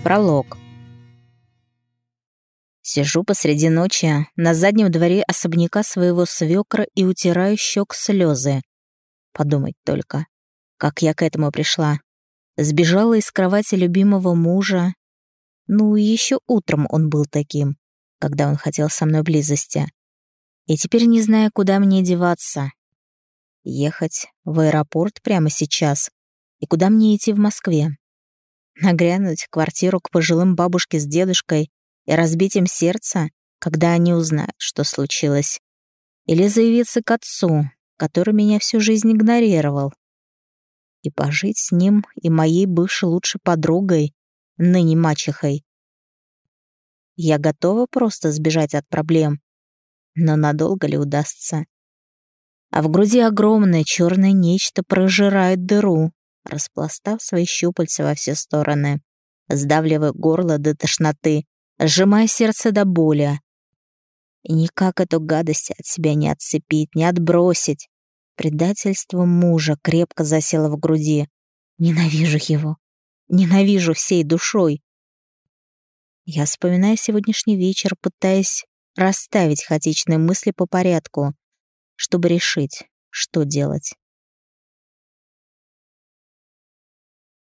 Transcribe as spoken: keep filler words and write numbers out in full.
Пролог. Сижу посреди ночи на заднем дворе особняка своего свекра и утираю щек слезы. Подумать только, как я к этому пришла. Сбежала из кровати любимого мужа. Ну, еще утром он был таким, когда он хотел со мной близости. И теперь не знаю, куда мне деваться. Ехать в аэропорт прямо сейчас? И куда мне идти в Москве? Нагрянуть в квартиру к пожилым бабушке с дедушкой и разбить им сердце, когда они узнают, что случилось? Или заявиться к отцу, который меня всю жизнь игнорировал, и пожить с ним и моей бывшей лучшей подругой, ныне мачехой? Я готова просто сбежать от проблем, но надолго ли удастся? А в груди огромное черное нечто прожирает дыру, распластав свои щупальца во все стороны, сдавливая горло до тошноты, сжимая сердце до боли. И никак эту гадость от себя не отцепить, не отбросить. Предательство мужа крепко засело в груди. Ненавижу его. Ненавижу всей душой. Я вспоминаю сегодняшний вечер, пытаясь расставить хаотичные мысли по порядку, чтобы решить, что делать.